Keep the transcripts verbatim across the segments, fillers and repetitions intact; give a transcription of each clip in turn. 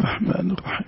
الرحمن الرحيم.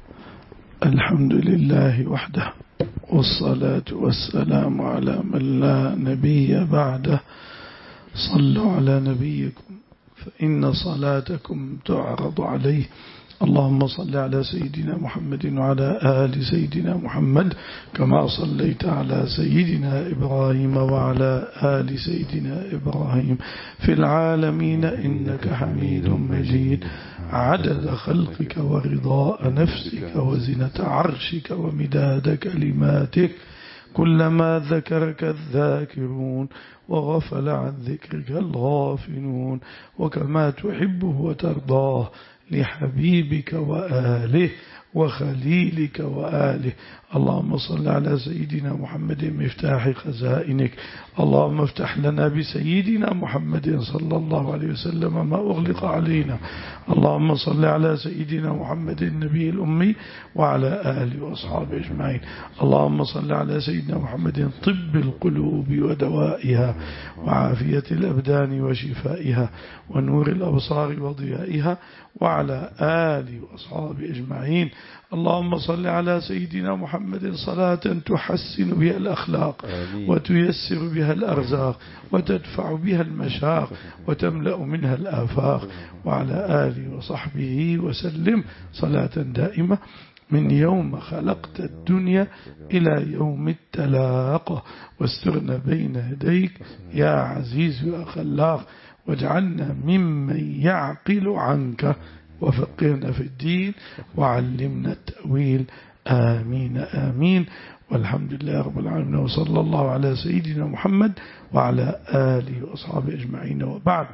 الحمد لله وحده، والصلاة والسلام على من لا نبي بعده. صلوا على نبيكم فإن صلاتكم تعرض عليه. اللهم صل على سيدنا محمد وعلى آل سيدنا محمد كما صليت على سيدنا إبراهيم وعلى آل سيدنا إبراهيم في العالمين إنك حميد مجيد. عدد خلقك ورضاء نفسك وزنة عرشك ومداد كلماتك، كلما ذكرك الذاكرون وغفل عن ذكرك الغافلون، وكما تحبه وترضاه لحبيبك وآله وخليلك وآله. اللهم صل على سيدنا محمد مفتاح خزائنك. اللهم افتح لنا بسيدنا محمد صلى الله عليه وسلم ما أغلق علينا. اللهم صل على سيدنا محمد النبي الأمي وعلى آله وأصحابه أجمعين. اللهم صل على سيدنا محمد طب القلوب ودوائها وعافية الأبدان وشفائها ونور الأبصار وضيائها وعلى آله وأصحابه أجمعين. اللهم صل على سيدنا محمد صلاة تحسن بها الأخلاق وتيسر بها الأرزاق وتدفع بها المشاق وتملأ منها الآفاق، وعلى آله وصحبه وسلم صلاة دائمة من يوم خلقت الدنيا إلى يوم التلاقى. واسترنا بين يديك يا عزيز يا خلاق، واجعلنا ممن يعقل عنك، وفقهنا في الدين وعلمنا التأويل. آمين آمين. والحمد لله رب العالمين، وصلى الله على سيدنا محمد وعلى آله وأصحابه أجمعين، وبعد.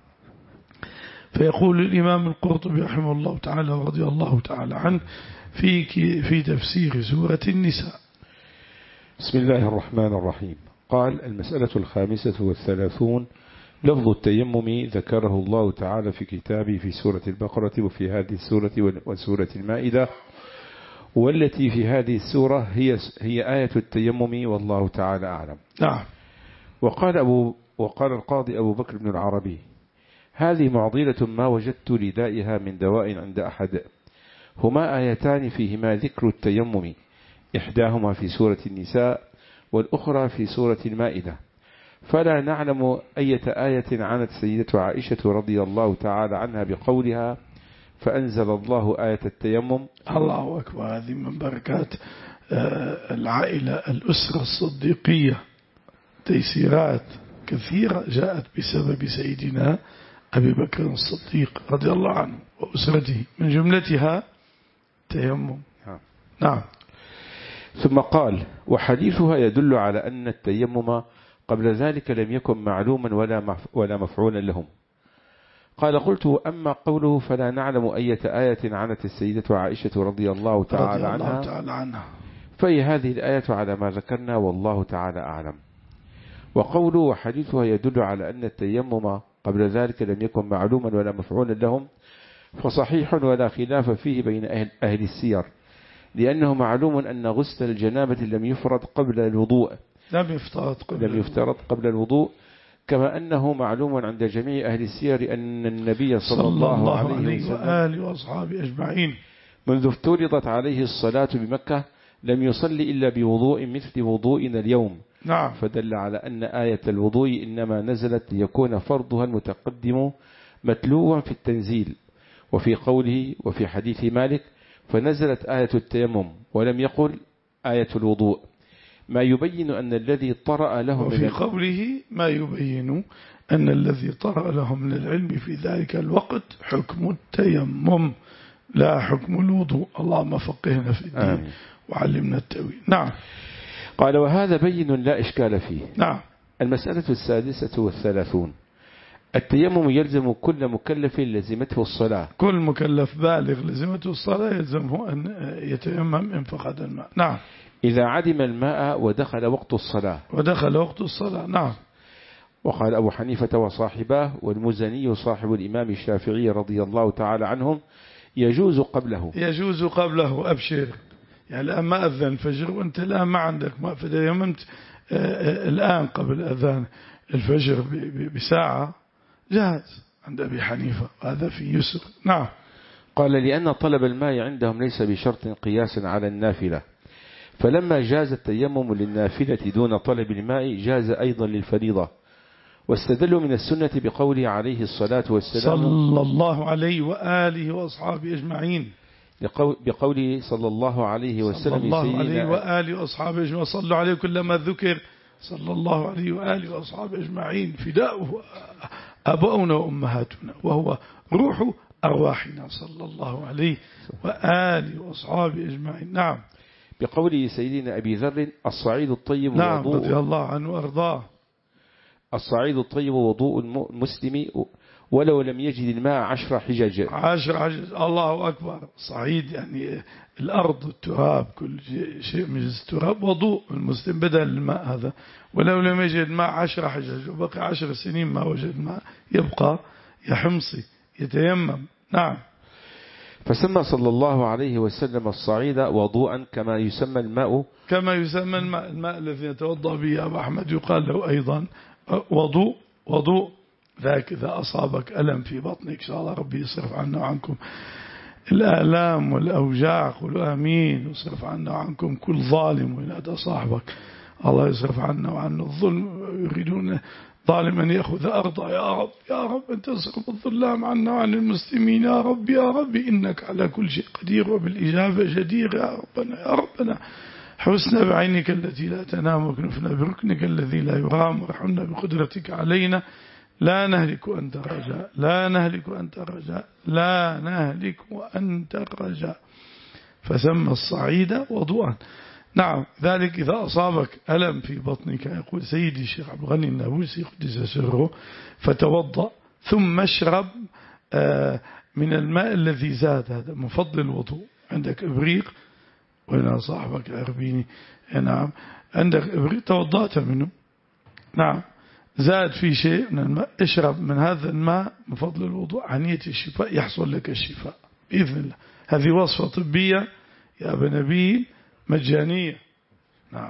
فيقول الإمام القرطبي رحمه الله تعالى ورضي الله تعالى عنه في في تفسير سورة النساء: بسم الله الرحمن الرحيم. قال: المسألة الخامسة والثلاثون. لفظ التيمم ذكره الله تعالى في كتابه في سورة البقرة وفي هذه السورة وسورة المائدة، والتي في هذه السورة هي هي آية التيمم، والله تعالى أعلم. نعم. وقال أبو وقال القاضي أبو بكر بن العربي: هذه معضلة ما وجدت لدائها من دواء عند أحد. هما آيتان فيهما ذكر التيمم، إحداهما في سورة النساء والأخرى في سورة المائدة، فلا نعلم أية آية عنت سيدة عائشة رضي الله تعالى عنها بقولها: فأنزل الله آية التيمم. الله أكبر. هذه من بركات العائلة الأسرة الصديقية، تيسيرات كثيرة جاءت بسبب سيدنا أبي بكر الصديق رضي الله عنه وأسرته، من جملتها التيمم. نعم. ثم قال: وحديثها يدل على أن التيمم قبل ذلك لم يكن معلوما ولا ولا مفعولا لهم. قال: قلت: أما قوله فلا نعلم أية آية عنت السيدة عائشة رضي الله تعالى عنها, تعالى عنها فهي هذه الآية على ما ذكرنا، والله تعالى أعلم. وقوله وحديثها يدل على أن التيمم قبل ذلك لم يكن معلوما ولا مفعولا لهم، فصحيح ولا خلاف فيه بين أهل, أهل السير، لأنه معلوم أن غسل الجنابة لم يفرض قبل الوضوء لم يفترض قبل, لم يفترض قبل الوضوء، كما أنه معلوم عند جميع أهل السير أن النبي صلى, صلى الله, الله عليه وسلم وآله وأصحابه أجمعين منذ افترضت عليه الصلاة بمكة لم يصلي إلا بوضوء مثل وضوئنا اليوم. نعم. فدل على أن آية الوضوء إنما نزلت ليكون فرضها المتقدم متلوا في التنزيل، وفي قوله وفي حديث مالك فنزلت آية التيمم ولم يقل آية الوضوء، ما يبين أن الذي طرأ لهم، وفي قوله ما يبين أن الذي طرأ لهم من العلم في ذلك الوقت حكم التيمم لا حكم الوضوء. اللهم فقهنا في الدين. آمين. وعلمنا التأويل. نعم. قال: وهذا بين لا إشكال فيه. نعم. المسألة السادسة والثلاثون. التيمم يلزم كل مكلف لزمته الصلاة. كل مكلف بالغ لزمته الصلاة يلزمه أن يتيمم إن فقد الماء. نعم. إذا عدم الماء ودخل وقت الصلاة. ودخل وقت الصلاة. نعم. وقال أبو حنيفة وصاحباه والمزني صاحب الإمام الشافعي رضي الله تعالى عنهم: يجوز قبله. يجوز قبله. أبشر، يعني الآن ما أذن الفجر وأنت الآن ما عندك ما فتيممت الآن قبل أذان الفجر بساعة، جاهز عند أبي حنيفة، هذا في يسر. نعم. قال لأن طلب الماء عندهم ليس بشرط قياسا على النافلة، فلما جاز التيمم للنافلة دون طلب الماء جاز أيضا للفريضة، واستدلوا من السنة بقوله عليه الصلاة والسلام صلى الله عليه وآله وأصحابه أجمعين، بقوله صلى الله عليه وسلم صلى الله عليه سيدنا وآله وأصحابه أجمعين، صلوا عليه كلما ذكر صلى الله عليه وآله وأصحابه أجمعين، فداؤه أباؤنا وأمهاتنا وهو روح أرواحنا صلى الله عليه وآله وأصحابه أجمعين. نعم. بقوله سيدنا أبي ذر الصعيد الطيب نعم وضوء رضي الله عنه وأرضاه، الصعيد الطيب وضوء المسلم ولو لم يجد الماء عشر حجج. عشر حجج، الله أكبر. صعيد يعني الأرض التراب، كل شيء من التراب، وضوء المسلم بدل الماء هذا، ولو لم يجد ماء عشر حجج وبقي عشر سنين ما وجد ماء يبقى يحمصي يتيمم. نعم. فسمى صلى الله عليه وسلم الصعيد وضوءا كما يسمى الماء كما يسمى الماء, الماء الذي يتوضأ به أبو أحمد يقال له أيضا وضوء. وضوء ذاك إذا أصابك ألم في بطنك إن شاء الله ربي يصرف عنا وعنكم الآلام والأوجاع، قولوا آمين، ويصرف عنا وعنكم كل ظالم وينادى صاحبك الله يصرف عنا وعن الظلم، يريدون ظالما يأخذ أرضا، يا رب يا رب أن تصرف الظلام عنا وعن المسلمين، يا رب يا رب إنك على كل شيء قدير وبالإجابة جدير، يا ربنا يا ربنا حسنا بعينك التي لا تنام، وكنفنا بركنك الذي لا يرام، ورحمنا بقدرتك علينا، لا نهلك وأنت الرجاء، لا نهلك وأنت الرجاء، لا نهلك وأنت الرجاء. فسمى الصعيد وضوءا. نعم. ذلك إذا أصابك ألم في بطنك، يقول سيدي الشيخ عبد الغني النابلسي قدس سره، فتوضأ ثم اشرب من الماء الذي زاد، هذا من فضل الوضوء. عندك إبريق، وهنا صاحبك عربيني، نعم، عندك إبريق توضأت منه، نعم، زاد في شيء من الماء، اشرب من هذا الماء من فضل الوضوء، عنية الشفاء، يحصل لك الشفاء بإذن الله. هذه وصفة طبية يا أبا نبيل مجانية. نعم.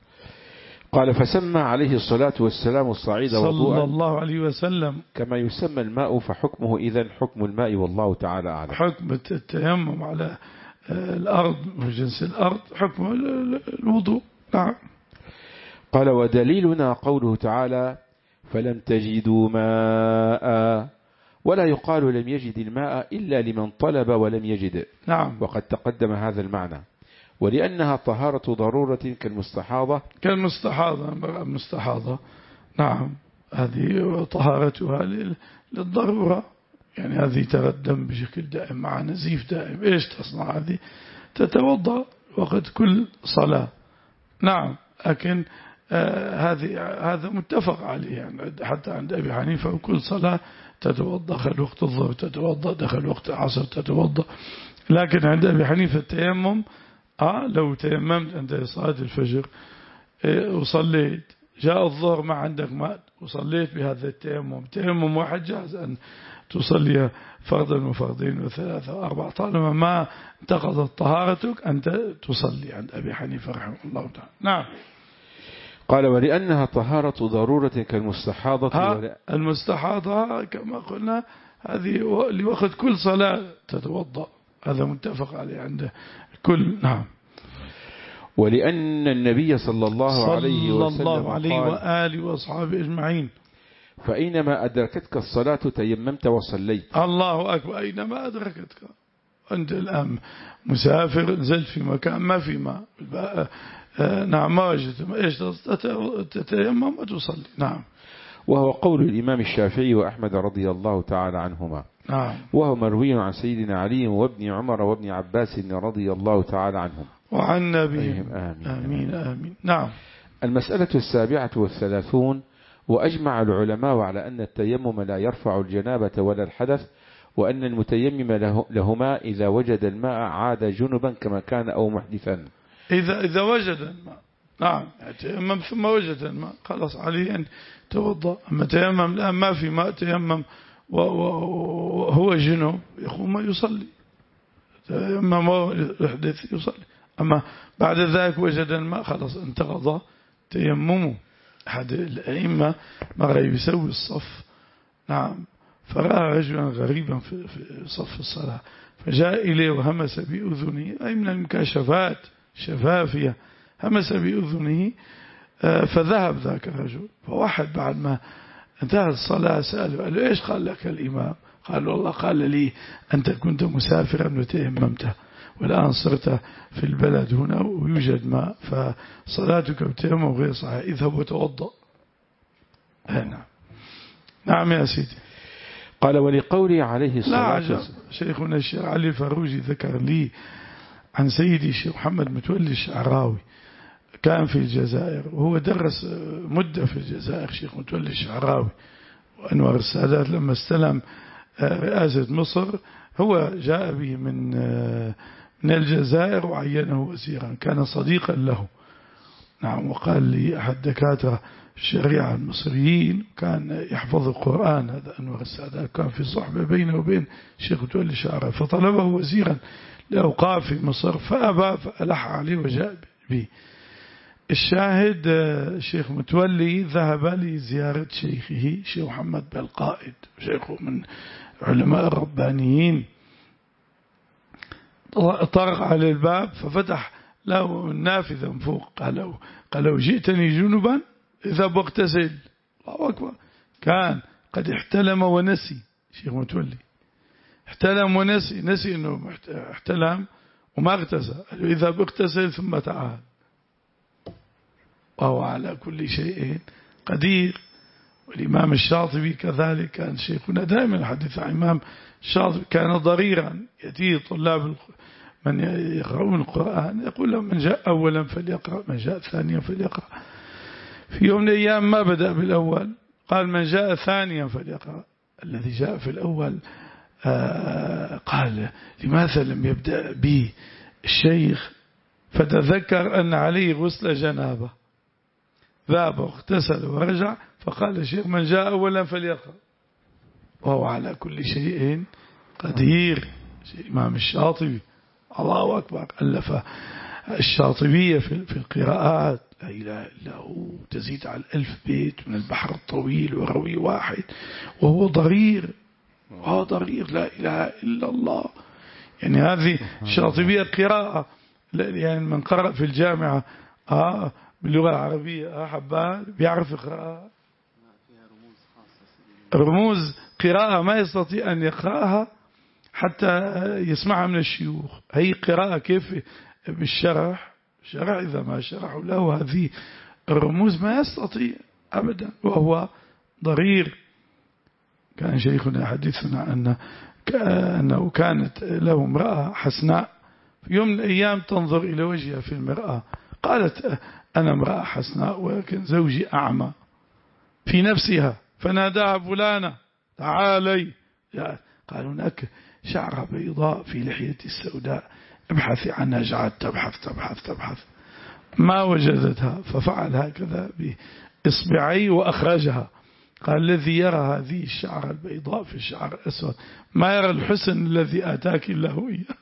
قال فسمى عليه الصلاة والسلام الصعيد وضوءا صلى الله عليه وسلم كما يسمى الماء، فحكمه إذن حكم الماء والله تعالى أعلم. حكم التيمم على الأرض وجنس الأرض حكم الوضوء. نعم. قال ودليلنا قوله تعالى فلم تجدوا ماء، ولا يقال لم يجد الماء إلا لمن طلب ولم يجد. نعم. وقد تقدم هذا المعنى. ولأنها طهارة ضرورة كالمستحاضة كالمستحاضة المستحاضة. نعم. هذه طهارتها للضرورة، يعني هذه ترى الدم بشكل دائم مع نزيف دائم، إيش تصنع؟ هذه تتوضأ وقت كل صلاة. نعم. لكن آه هذه هذا متفق عليه، يعني حتى عند أبي حنيفة وكل صلاة تتوضأ، دخل وقت الظهر تتوضأ، دخل وقت العصر تتوضأ. لكن عند أبي حنيفة التيمم آه لو تيممت عند صلاة الفجر آه وصليت، جاء الظهر ما عندك ماء وصليت بهذا التيمم، تيمم واحد جاهز أن تصلي فرضا وفرضين وثلاثة وأربعة، طالما ما انتقضت طهارتك أنت تصلي عند أبي حنيفة رحمه الله تعالى. نعم. قال ولأنها طهارة ضرورة كالمستحاضة. المستحاضة كما قلنا هذه لوقت كل صلاة تتوضأ، هذا متفق عليه عند كل. نعم. ولأن النبي صلى الله عليه وسلم صلى الله عليه وآله وأصحابه أجمعين فأينما أدركتك الصلاة تيممت وصليت. الله أكبر. أينما أدركتك، أنت الآن مسافر نزلت في مكان ما في ماء، نعم، ما وجدت إيش تتيمم وتصلي. نعم. وهو قول الإمام الشافعي وأحمد رضي الله تعالى عنهما. نعم. وهو مروي عن سيدنا علي وابن عمر وابن عباس رضي الله تعالى عنهم وعن نبيهم. آمين. آمين آمين. نعم. المسألة السابعة والثلاثون. وأجمع العلماء على أن التيمم لا يرفع الجنابة ولا الحدث، وأن المتيمم لهما إذا وجد الماء عاد جنبا كما كان أو محدثا. إذا إذا وجد الماء، نعم، تيمم ثم وجد الماء خلاص عليه أن توضأ. أما تيمم الآن ما في ماء، تيمم وهو جنوب يقوم يصلي، تيمم ويحدث يصلي. أما بعد ذلك وجد الماء خلاص انتقض تيممه. أحد الأئمة مرة يسوي الصف، نعم، فرأى رجلا غريبا في صف الصلاة فجاء إليه وهمس بأذنه، أي من المكاشفات شفافية، همس بأذنه فذهب ذاك الرجل. فواحد بعد ما انتهت الصلاة سأله، قال له إيش قال لك الإمام؟ قال والله قال لي أنت كنت مسافرا وتيممت والآن صرت في البلد هنا ويوجد ماء فصلاتك بتيمم غير صحيح، اذهب وتوضأ. نعم نعم يا سيدي. قال ولقولي عليه الصلاة والسلام. شيخنا الشيخ علي الفاروجي ذكر لي عن سيدي الشيخ محمد متولي الشعراوي، كان في الجزائر وهو درس مدة في الجزائر، شيخ متولي الشعراوي وأنور السادات لما استلم رئاسة مصر هو جاء به من من الجزائر وعينه وزيرا، كان صديقا له. نعم. وقال لي أحد دكاترة الشريعة المصريين كان يحفظ القرآن، هذا أنور السادات كان في صحبة بينه وبين الشيخ متولي الشعراوي، فطلبه وزيرا لأوقاف في مصر فأبى فألح عليه وجاء به. الشاهد الشيخ متولي ذهب لزيارة شيخه شيخ محمد بالقائد، شيخه من علماء الربانيين، طرق على الباب ففتح له النافذة من فوق، قال له قال له جئتني جنبا اذهب واغتسل. الله أكبر. كان قد احتلم ونسي شيخ متولي، احتلم ونسي، نسي انه احتلم وما اغتسل، قال له اذهب اغتسل ثم تعال. وهو على كل شيء قدير. والإمام الشاطبي كذلك كان شيخنا دائما الحديث عن الإمام الشاطبي، كان ضريرا يأتيه طلاب من يقرؤون القرآن يقول لهم من جاء أولا فليقرأ، من جاء ثانيا فليقرأ. في يوم من الأيام ما بدأ بالأول، قال من جاء ثانيا فليقرأ. الذي جاء في الأول آه قال لماذا لم يبدأ به الشيخ؟ فتذكر أن عليه غسل جنابه، ذهب واغتسل ورجع، فقال الشيخ من جاء أولا فليقرأ. وهو على كل شيء قدير. الإمام الشاطبي الله أكبر ألف الشاطبية في القراءات، لا إله إلا هو، تزيد على الألف بيت من البحر الطويل وروي واحد، وهو ضرير، وهو ضرير لا إله إلا الله. يعني هذه الشاطبية قراءة، يعني من قرأ في الجامعة آه باللغة العربية أحبها بيعرف يقرأها، رموز قراءة ما يستطيع أن يقرأها حتى يسمعها من الشيوخ. هي قراءة كيف بالشرح، شرح إذا ما شرحوا له هذه الرموز ما يستطيع أبدا، وهو ضرير. كان شيخنا حديثنا أن أنه كانت له امرأة حسناء، في يوم من الأيام تنظر إلى وجهها في المرآة، قالت أنا امرأة حسناء ولكن زوجي أعمى في نفسها، فناداها فلانة تعالي. قال هناك شعرة بيضاء في لحية السوداء، ابحثي عنها. جعلت تبحث تبحث تبحث ما وجدتها، ففعل هكذا بإصبعي وأخرجها. قال الذي يرى هذه الشعرة البيضاء في الشعر الأسود ما يرى الحسن الذي آتاك الله إياه.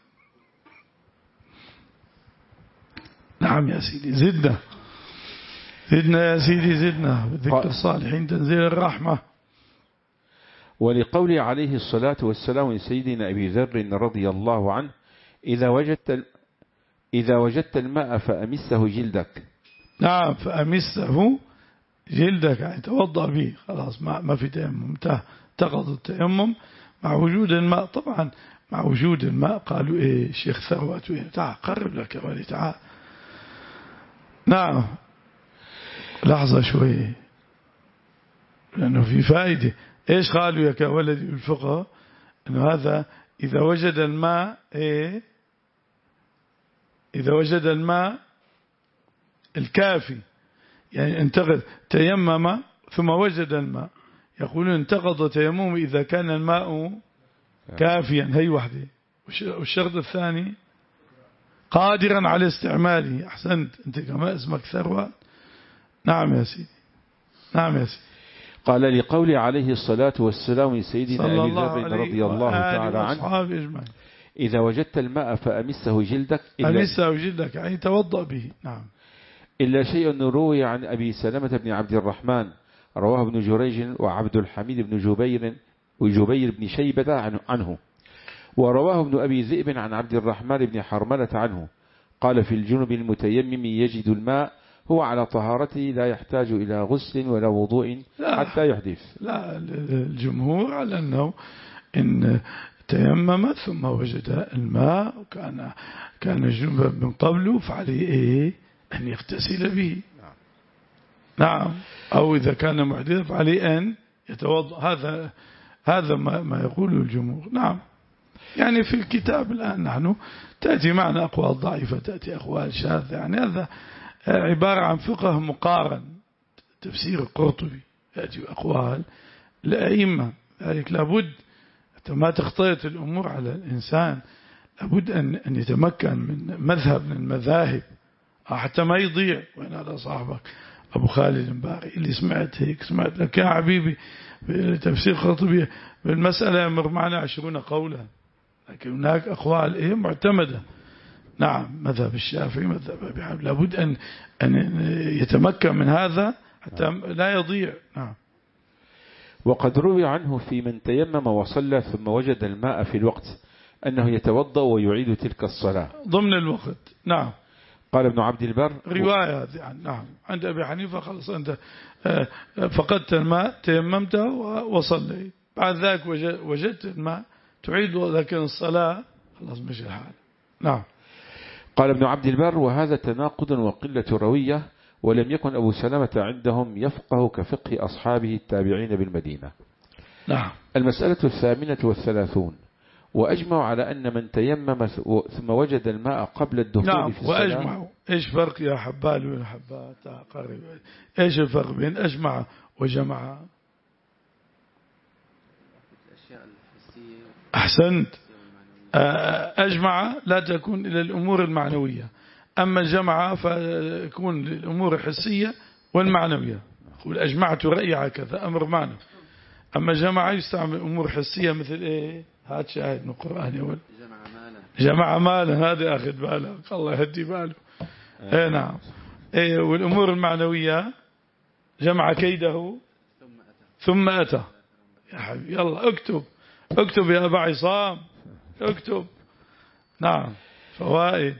نعم يا سيدي زدنا زدنا يا سيدي زدنا، ذكر الصالحين تنزيل الرحمة. ولقول عليه الصلاة والسلام لسيدنا أبي ذر رضي الله عنه إذا وجدت إذا وجدت الماء فأمسه جلدك. نعم فأمسه جلدك، يعني توضأ به، خلاص ما ما في تيمم، انتقض التيمم مع وجود الماء. طبعا مع وجود الماء قالوا إيه شيخ ثروت، تعال قرب لك يا ولي تعال. نعم لحظة شوية لأنه في فائدة. إيش قالوا يا كولدي الفقه؟ أنه هذا إذا وجد الماء إيه إذا وجد الماء الكافي، يعني انتقد تيمم ثم وجد الماء، يقولون انتقض تيمم إذا كان الماء كافيا، هي وحده. والشرط الثاني قادرا على استعماله. أحسنت، أنت كما اسمك ثروة. نعم يا سيدي نعم يا سيدي. قال لقول عليه الصلاة والسلام لسيدنا أبي ذر رضي الله تعالى عنه إذا وجدت الماء فأمسه جلدك أمسه جلدك يعني توضأ به. نعم. إلا شيء روي عن أبي سلمة بن عبد الرحمن رواه ابن جريج وعبد الحميد بن جبير وجبير بن شيبة عنه. ورواه ابن أبي ذئب عن عبد الرحمن بن حرملة عنه قال في الجنب المتيمم يجد الماء هو على طهارته لا يحتاج إلى غسل ولا وضوء حتى يحدث. لا، الجمهور على أنه إن تيمم ثم وجد الماء وكان كان جنبا من قبله فعليه إيه أن يغتسل به. نعم. نعم. أو إذا كان محدثا فعليه أن يتوضأ. هذا هذا ما, ما يقوله الجمهور. نعم. يعني في الكتاب الآن نحن تأتي معنا أقوال ضعيفة، تأتي أقوال شاذة، يعني هذا عبارة عن فقه مقارن. تفسير القرطبي يأتي أقوال الأئمة، ذلك لابد ما تختلط الأمور على الإنسان، لابد أن أن يتمكن من مذهب من المذاهب حتى ما يضيع. وين هذا صاحبك أبو خالد الباري اللي سمعت هيك سمعت لك يا حبيبي تفسير القرطبي بالمسألة يمر معنا عشرون قولا، لكن هناك أقوال إيه معتمدة. نعم. مذهب الشافعي مذهب أبي حنيفة لابد أن أن يتمكن من هذا حتى لا يضيع. نعم. وقد روي عنه في من تيمم وصلى ثم وجد الماء في الوقت أنه يتوضأ ويعيد تلك الصلاة ضمن الوقت. نعم. قال ابن عبد البر رواية هذه. نعم. عند أبي حنيفة خلص أنت فقدت الماء تيممته وصليت، بعد ذلك وجدت الماء تعيد لكن الصلاة خلاص مش الحال. نعم. قال ابن عبد البر وهذا تناقض وقلة روية، ولم يكن أبو سلمة عندهم يفقه كفقه أصحابه التابعين بالمدينة. نعم. المسألة الثامنة والثلاثون وأجمعوا على أن من تيمم ثم وجد الماء قبل الدخول نعم. في الصلاة. وأجمعوا إيش فرق يا حبال ويا حبات قريب؟ إيش الفرق بين أجمع وجمع؟ أحسنت. أجمع لا تكون إلى الأمور المعنوية، أما جمع فيكون للأمور الحسية والمعنوية. يقول أجمعت رأيي على كذا أمر معنوي، أما جمع يستعمل أمور حسية مثل إيه؟ هات شاهد من القرآن يقول جمع مالا. جمع مالا هذا أخذ باله الله يهدي باله. إيه نعم. إيه والأمور المعنوية جمع كيده ثم أتى. يا حبيبي يلا اكتب اكتب يا أبا عصام اكتب. نعم. فوائد.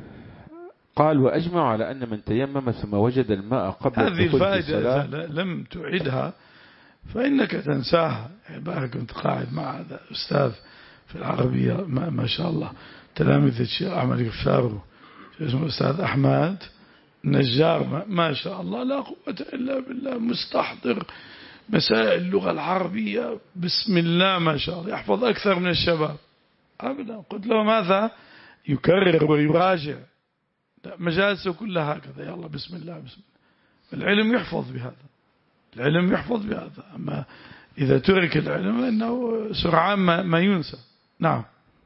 قال وأجمع على أن من تيمم ثم وجد الماء قبل هذه الفائدة إذا لم تعدها فإنك تنساها. يعني كنت قاعد مع هذا أستاذ في العربية ما, ما شاء الله تلاميذ الشيخ أحمد الغفار اسمه أستاذ أحمد نجار ما, ما شاء الله لا قوة إلا بالله، مستحضر مسائل اللغة العربية بسم الله ما شاء الله، يحفظ أكثر من الشباب أبدا. قلت له ماذا يكرر ويراجع، مجالسه كلها هكذا يلا بسم الله بسم الله. العلم يحفظ بهذا، العلم يحفظ بهذا، أما إذا ترك العلم إنه سرعان ما, ما ينسى. نعم.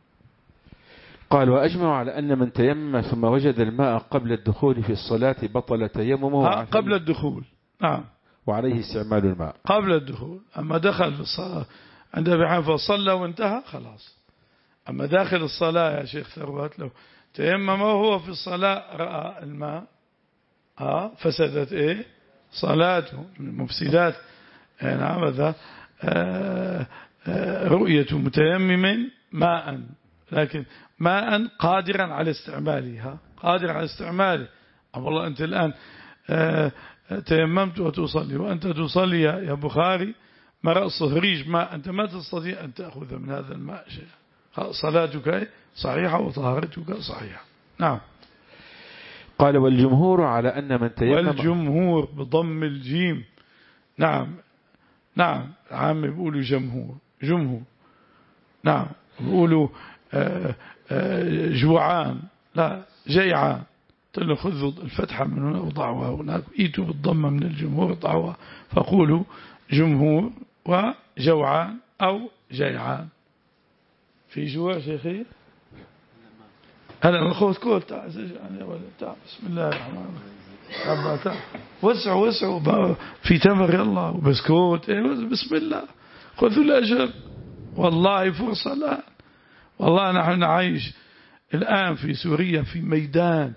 قال وأجمع على أن من تيمم ثم وجد الماء قبل الدخول في الصلاة بطل تيممه قبل الدخول. نعم. وعليه استعمال الماء قبل الدخول. أما دخل في الصلاة عند أبي حنيفة صلى وانتهى خلاص. أما داخل الصلاة يا شيخ ثروت لو تيمم وهو في الصلاة رأى الماء آه فسدت إيه صلاته من المفسدات. نعم. هذا آه آه رؤية متيمم ماء، لكن ماء قادرا على استعمالها، قادر على استعماله. أما والله أنت الآن آه تيممت وتصلي وأنت تصلي يا بخاري مرأ صهريج ماء، أنت ما تستطيع أن تأخذ من هذا الماء شيء، صلاتك صحيحة وطهارتك صحيحة. نعم. قال والجمهور على أن من تيمم، والجمهور بضم الجيم. نعم. نعم. عام بيقولوا جمهور جمهور. نعم. بيقولوا آآ آآ جوعان لا جيعان. قلت له خذوا الفتحة من هنا وضعوها هناك، ايتوا بالضمة من الجمهور ضعوها، فقولوا جمهور وجوعان أو جيعان. في جوع شيخي هلا الخوت كول تعال تعال بسم الله الرحمن الرحيم تعال وسعوا وسعوا في تمر يلا وبسكوت بسم الله خذوا الأجر. والله فرصة الآن، والله نحن نعيش الآن في سوريا في ميدان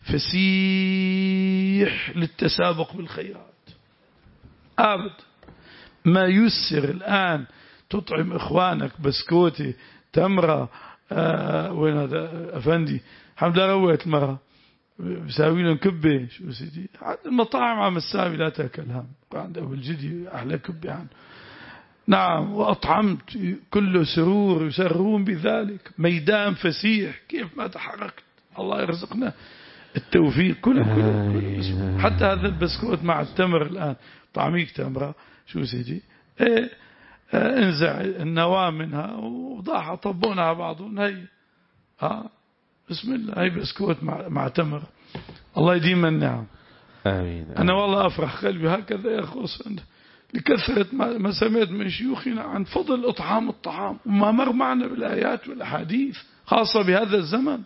فسيح للتسابق بالخيرات. أبد ما يسر الآن تطعم إخوانك بسكوتي تمرة. آه وين هذا أفندي حمد لله رويت المرة بساوي لهم كبة شو سيدي المطاعم عم تساوي لا تاكلها عند أبو الجدي أحلى كبة عنه. نعم وأطعمت كله سرور يسرون بذلك ميدان فسيح كيف ما تحركت. الله يرزقنا التوفيق كله, كله, كله. حتى هذا البسكوت مع التمر الآن طعميك تمرة شو سيدي إيه آه انزع النواة منها وضاحة طبونها بعضهم هي آه بسم الله هي بسكوت مع, مع تمر. الله يديم النعم. آمين. أنا والله أفرح قلبي هكذا يا أخوص لكثرة ما سمعت من شيوخنا عن فضل إطعام الطعام وما مر معنا بالآيات والأحاديث خاصة بهذا الزمن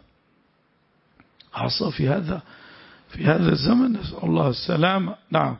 خاصة في هذا في هذا الزمن نسأل الله السلامة. نعم.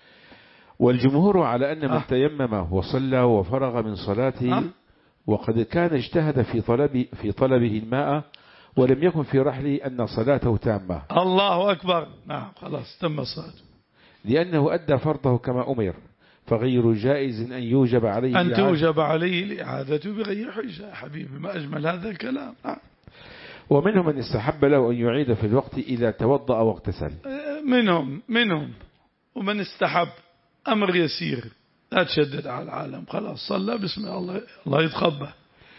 والجمهور على أن من آه. تيمم وصلى وفرغ من صلاته آه. وقد كان اجتهد في طلب في طلبه الماء ولم يكن في رحله أن صلاته تامة. الله أكبر. نعم خلاص تم صلاته لأنه أدى فرضه كما أمر فغير جائز أن يوجب عليه أن توجب عليه الإعادة بغير حجة. حبيبي ما أجمل هذا الكلام. آه. ومنهم من استحب له أن يعيد في الوقت إذا توضأ واغتسل. منهم منهم ومن استحب أمر يسير لا تشدد على العالم خلاص صلى بسم الله الله يتقبل.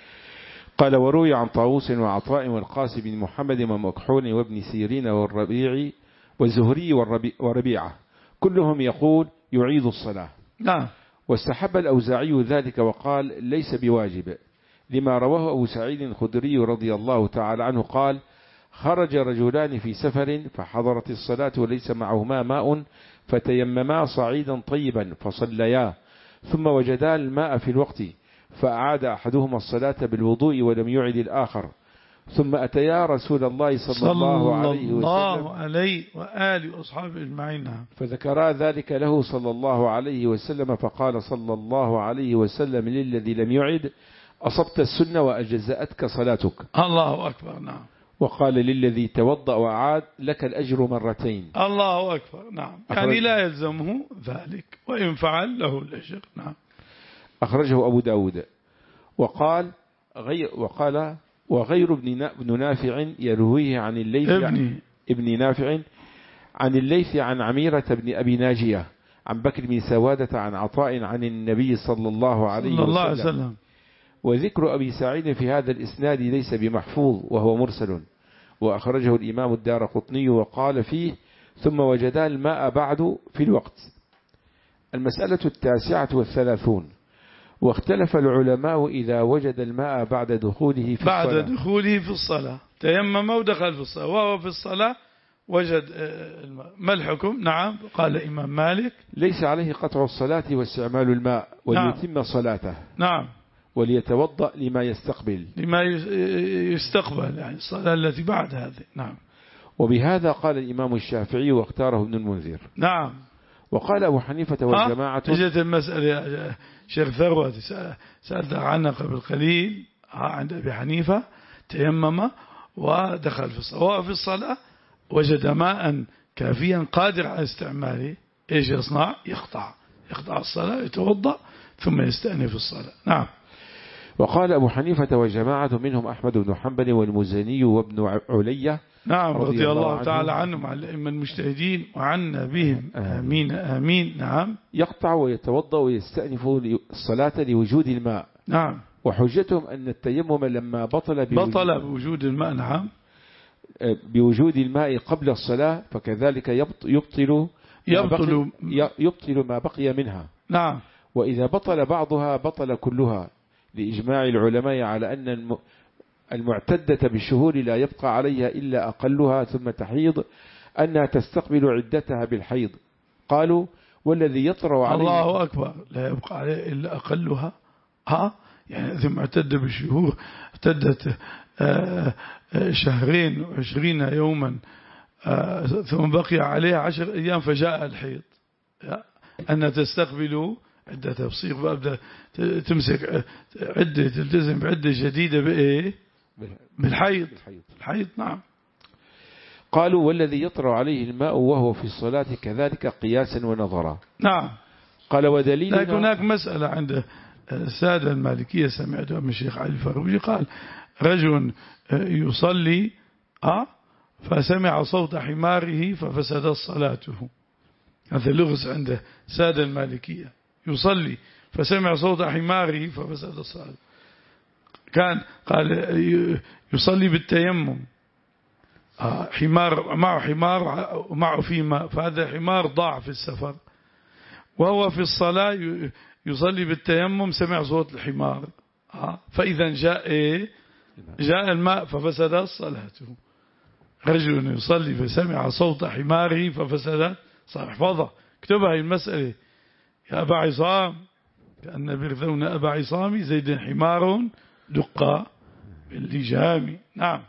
قال وروي عن طاووس وعطاء والقاسم بن محمد ومكحول وابن سيرين والربيع والزهري وربيعة كلهم يقول يعيد الصلاة. نعم. واستحب الأوزاعي ذلك وقال ليس بواجب لما رواه أبو سعيد الخدري رضي الله تعالى عنه قال خرج رجلان في سفر فحضرت الصلاة وليس معهما ماء فتيمما صعيدا طيبا فصليا ثم وجدا الماء في الوقت فأعاد أحدهما الصلاة بالوضوء ولم يعد الآخر ثم أتيا رسول الله صلى, صلى الله عليه وسلم الله عليه وآله وأصحابه أجمعين فذكرا ذلك له صلى الله عليه وسلم فقال صلى الله عليه وسلم للذي لم يعد أصبت السنة وأجزأتك صلاتك. الله أكبر. نعم. وقال للذي توضأ وعاد لك الأجر مرتين. الله أكبر. نعم. يعني لا يلزمه ذلك وإن فعل له الأجر. نعم. أخرجه أبو داود. وقال غير وقال وغير ابن نافع يرويه عن الليث ابن ابن نافع عن الليث عن عميرة بن أبي ناجية عن بكر بن سوادة عن عطاء عن النبي صلى الله عليه صلى الله وسلم. عليه وسلم. وذكر أبي سعيد في هذا الإسناد ليس بمحفوظ وهو مرسل وأخرجه الإمام الدارقطني وقال فيه ثم وجدا الماء بعد في الوقت. المسألة التاسعة والثلاثون. واختلف العلماء إذا وجد الماء بعد دخوله في بعد الصلاة. بعد دخوله في الصلاة تيمم ودخل في الصلاة وهو في الصلاة وجد الماء ما الحكم؟ نعم. قال الإمام مالك ليس عليه قطع الصلاة واستعمال الماء وليتم نعم. صلاته. نعم. وليتوضأ لما يستقبل لما يستقبل يعني الصلاة التي بعد هذه. نعم. وبهذا قال الإمام الشافعي واختاره ابن المنذر. نعم. وقال أبو حنيفة والجماعة اجت المسألة شيخ ثروت سألت عنها قبل قليل عند أبي حنيفة تيمم ودخل في الصلاة وفي الصلاة وجد ماء كافيا قادر على استعماله ايش يصنع؟ يقطع يقطع الصلاة يتوضأ ثم يستأنف الصلاة. نعم. وقال أبو حنيفة وجماعة منهم أحمد بن حنبل والمزني وابن علية نعم رضي, رضي الله, الله تعالى عنهم عن الأئمة المجتهدين وعنا بهم آمين آمين. نعم. يقطع ويتوضأ ويستأنف الصلاة لوجود الماء. نعم. وحجتهم أن التيمم لما بطل بوجود, بطل بوجود الماء. نعم. بوجود الماء قبل الصلاة فكذلك يبطل يبطل يبطل, يبطل ما بقي منها. نعم. وإذا بطل بعضها بطل كلها لإجماع العلماء على أن المعتدة بالشهور لا يبقى عليها إلا أقلها ثم تحيض أنها تستقبل عدتها بالحيض. قالوا والذي يطرأ عليه الله أكبر لا يبقى عليها إلا أقلها. ها يعني إذا معتدة بالشهور اعتدت شهرين وعشرين يوما ثم بقي عليها عشر أيام فجاء الحيض أنها تستقبل عدة بصيغ وأبدأ تمسك عدة تلتزم بعدة جديدة بإيه؟ بالحيض. الحيض. نعم. قالوا والذي يطرأ عليه الماء وهو في الصلاة كذلك قياسا ونظرا. نعم. قال ودليلنا لكن هناك مسألة عند السادة المالكية سمعت من الشيخ علي الفاروجي قال رجل يصلي أه فسمع صوت حماره ففسدت صلاته. هذا لغز عند سادة المالكية، يصلي فسمع صوت حماره ففسدت صلاته. كان قال يصلي بالتيمم، آه حمار معه حمار ومعه في ماء، فهذا حمار ضاع في السفر، وهو في الصلاة يصلي بالتيمم سمع صوت الحمار، آه فإذا جاء إيه جاء الماء ففسدت صلاته. رجل يصلي فسمع صوت حماره ففسدت صلاته. احفظها اكتبها هي المسألة يا أبا عصام، كأن بيرثون أبا عصام زيد حمار دقا باللجام. نعم.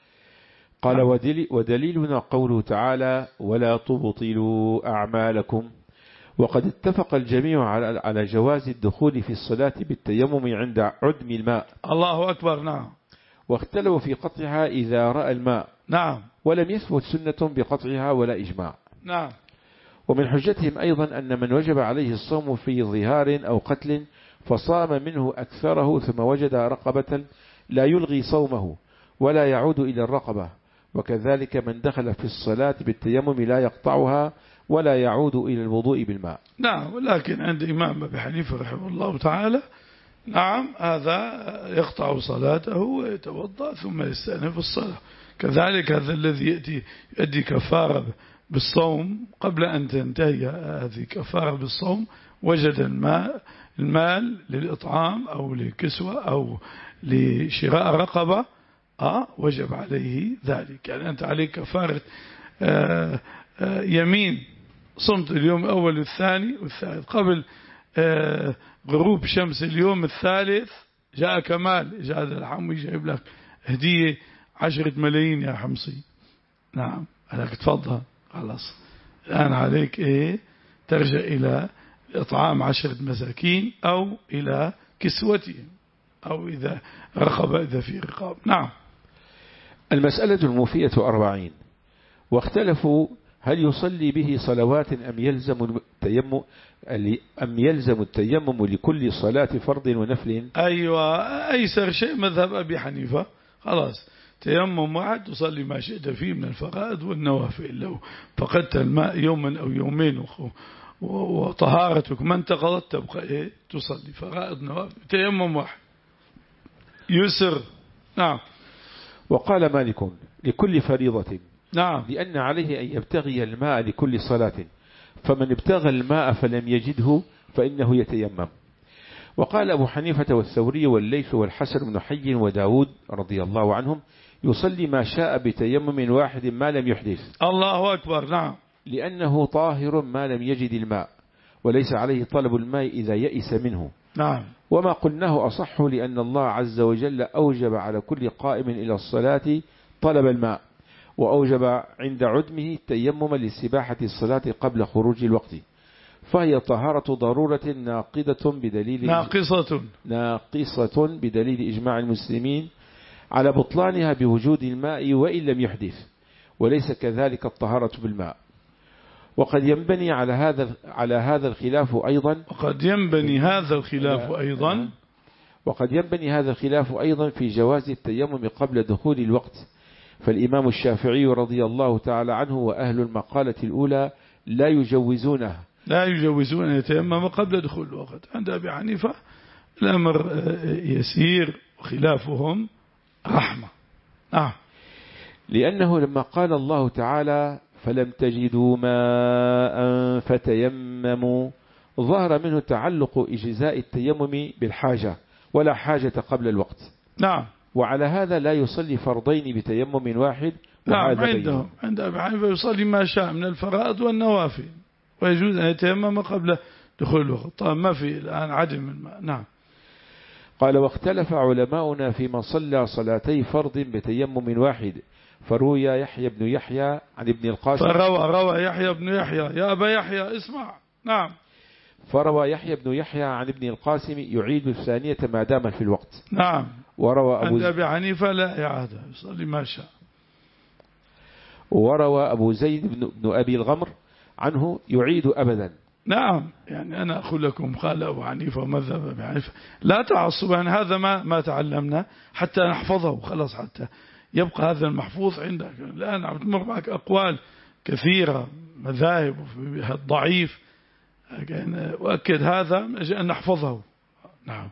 قال ودليلنا قوله تعالى ولا تبطلوا أعمالكم. وقد اتفق الجميع على جواز الدخول في الصلاة بالتيمم عند عدم الماء. الله أكبر. نعم. واختلوا في قطعها إذا رأى الماء. نعم. ولم يثبت سنة بقطعها ولا إجماع. نعم. ومن حجتهم أيضا أن من وجب عليه الصوم في ظهار أو قتل فصام منه أكثره ثم وجد رقبة لا يلغي صومه ولا يعود إلى الرقبة، وكذلك من دخل في الصلاة بالتيمم لا يقطعها ولا يعود إلى الوضوء بالماء. نعم. ولكن عند إمام أبي حنيفة رحمه الله تعالى نعم هذا يقطع صلاته ويتوضأ ثم يستأنف الصلاة. كذلك هذا الذي يأتي يؤدي كفارة بالصوم قبل أن تنتهي هذه كفارة بالصوم وجد الماء المال للإطعام أو لكسوة أو لشراء رقبة آه وجب عليه ذلك. يعني أنت عليك كفارة آه آه يمين، صمت اليوم الأول والثاني والثالث، قبل آه غروب شمس اليوم الثالث جاء كمال، جاء هذا الحمصي جايب لك هدية عشرة ملايين يا حمصي. نعم عليك تفضل خلاص الآن عليك إيه ترجع إلى إطعام عشرة مساكين أو إلى كسوتهم أو إذا رقب إذا في رقاب. نعم. المسألة الموفية أربعين. واختلفوا هل يصلي به صلوات أم يلزم التيمم أم يلزم التيمم لكل صلاة فرض ونفل. أيوة أيسر شيء مذهب أبي حنيفة، خلاص تيمم واحد تصلي ما شئت فيه من الفرائض والنوافل. لو فقدت الماء يوما أو يومين وطهارتك ما انتقضت تبقى إيه تصلي فرائض نوافل، تيمم واحد يسر. نعم. وقال مالك لكل فريضة. نعم. لأن عليه أن يبتغي الماء لكل صلاة، فمن ابتغى الماء فلم يجده فإنه يتيمم. وقال أبو حنيفة والثوري والليث والحسن بن حي وداود رضي الله عنهم يصلي ما شاء بتيمم واحد ما لم يحدث. الله أكبر. نعم. لأنه طاهر ما لم يجد الماء، وليس عليه طلب الماء إذا يئس منه. نعم. وما قلناه أصح لأن الله عز وجل أوجب على كل قائم إلى الصلاة طلب الماء، وأوجب عند عدمه التيمم لاستباحة الصلاة قبل خروج الوقت، فهي طهارة ضرورة ناقضة بدليل ناقصة ناقصة بدليل إجماع المسلمين على بطلانها بوجود الماء وإن لم يحدث، وليس كذلك الطهارة بالماء. وقد ينبني على هذا على هذا الخلاف أيضا وقد ينبني هذا الخلاف أيضا وقد ينبني هذا الخلاف أيضا في جواز التيمم قبل دخول الوقت. فالإمام الشافعي رضي الله تعالى عنه وأهل المقالة الأولى لا يجوزونه لا يجوزون أن يتيمم قبل دخول الوقت. عند أبي حنيفة الأمر يسير وخلافهم رحمة. نعم. لأنه لما قال الله تعالى فلم تجدوا ماء فتيمموا ظهر منه تعلق إجزاء التيمم بالحاجة ولا حاجة قبل الوقت. نعم. وعلى هذا لا يصلي فرضين بتيمم واحد. نعم. عندهم عند أبي حنيفة يصلي ما شاء من الفرائض والنوافل ويجوز أن يتيمم قبل دخول الوقت. طبعا ما في الآن عدم الماء. نعم. قال واختلف علماؤنا في من صلى صلاتي فرض بتيمم واحد، فروي يحيى بن يحيى عن ابن القاسم فروى روى يحيى بن يحيى يا أبا يحيى اسمع. نعم. فروى يحيى بن يحيى عن ابن القاسم يعيد الثانية ما دام في الوقت. نعم. وروى أبو عند أبي حنيفة لا إعادة يصلي ما شاء. وروى أبو زيد بن, بن أبي الغمر عنه يعيد أبدا، نعم يعني أنا أقول لكم قال أبو حنيفة ومذهب أبي حنيفة لا تعصب، يعني هذا ما ما تعلمنا حتى نحفظه خلاص، حتى يبقى هذا المحفوظ عندك. الآن عم تمر معك أقوال كثيرة مذاهب ضعيف، وأكد هذا أن نحفظه. نعم.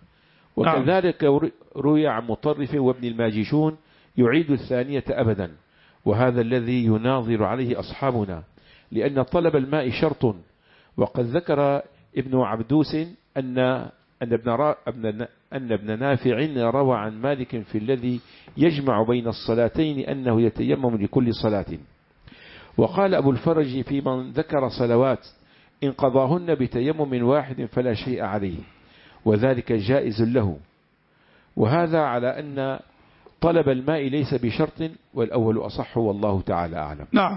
وكذلك روي عن مطرف وابن الماجشون يعيد الثانية أبدا، وهذا الذي يناظر عليه أصحابنا، لأن طلب الماء شرط. وقد ذكر ابن عبدوس أن أن ابن, أن ابن نافع روى عن مالك في الذي يجمع بين الصلاتين أنه يتيمم لكل صلاة. وقال أبو الفرج في من ذكر صلوات إن قضاهن بتيمم واحد فلا شيء عليه، وذلك جائز له. وهذا على أن طلب الماء ليس بشرط، والأول أصح والله تعالى أعلم. نعم.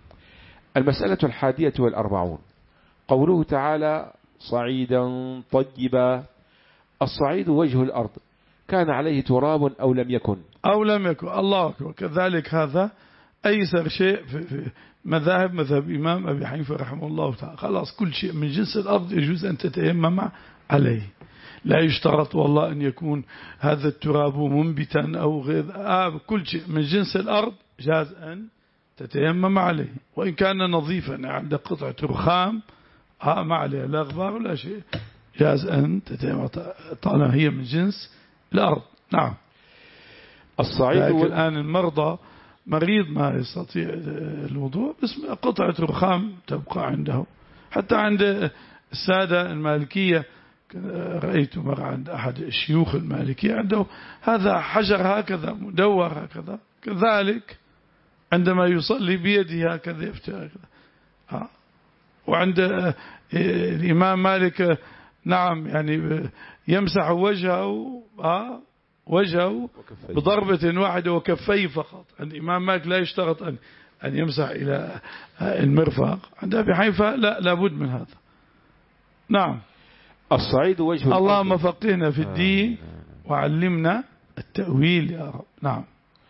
المسألة الحادية والأربعون قوله تعالى صعيدا طيبا. الصعيد وجه الأرض، كان عليه تراب أو لم يكن أو لم يكن الله أكبر. كذلك هذا أيسر شيء في مذاهب مذهب إمام أبي حنيفة رحمه الله تعالى. خلاص كل شيء من جنس الأرض يجوز أن تتيمم عليه، لا يشترط والله أن يكون هذا التراب منبتا أو غير، آه كل شيء من جنس الأرض جاز أن تتيمم عليه، وإن كان نظيفا عند قطعة رخام آه ما عليها لا غبار ولا شيء، جاز أن تتيمم طالما هي من جنس الأرض. نعم. الصعيد لكن الآن المرضى مريض ما يستطيع الوضوء، بس قطعة رخام تبقى عنده. حتى عند السادة المالكية رأيت مرة عند أحد الشيوخ المالكية عنده هذا حجر هكذا مدور هكذا، كذلك عندما يصلي بيده هكذا يفتح هكذا. وعند الإمام مالك نعم يعني يمسح وجهه آه وجهه بضربة واحدة وكفيه فقط. عند الإمام مالك لا يشترط أن أن يمسح إلى المرفق. عند أبي حنيفة لا لابد من هذا. نعم. الصعيد وجه الأرض. اللهم فقهنا في الدين وعلمنا التأويل يا رب. نعم.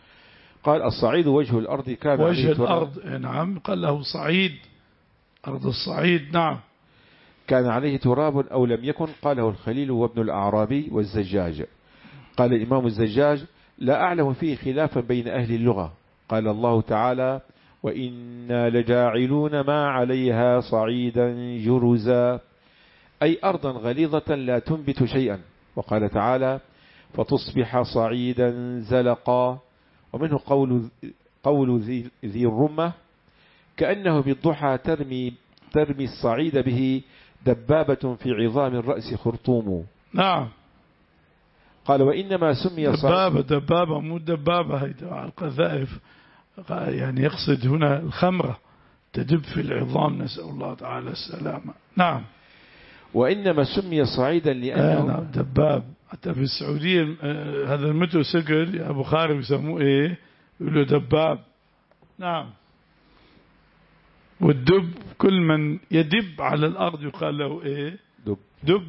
قال الصعيد وجه الأرض، كان وجه الأرض. نعم. قال له صعيد أرض الصعيد. نعم. كان عليه تراب أو لم يكن. قاله الخليل وابن الأعرابي والزجاج. قال الإمام الزجاج لا أعلم فيه خلافا بين أهل اللغة. قال الله تعالى وإنا لجاعلون ما عليها صعيدا جرزا، أي أرضا غليظة لا تنبت شيئا. وقال تعالى فتصبح صعيدا زلقا. ومنه قول, قول ذي, ذي الرمة كأنه بالضحى ترمي, ترمي الصعيد به دبابة في عظام الرأس خرطوم. نعم. قال وإنما سمي دبابة دبابة مو دبابة هيدا على القذائف، يعني يقصد هنا الخمرة تدب في العظام، نسأل الله تعالى السلامة. نعم. وإنما سمي صعيدا لأنه نعم دباب. حتى في السعودية هذا المتو سجل يا أبو خارب يسموه إيه، يقولوا دباب. نعم. والدب كل من يدب على الأرض يقال له إيه دب, دب.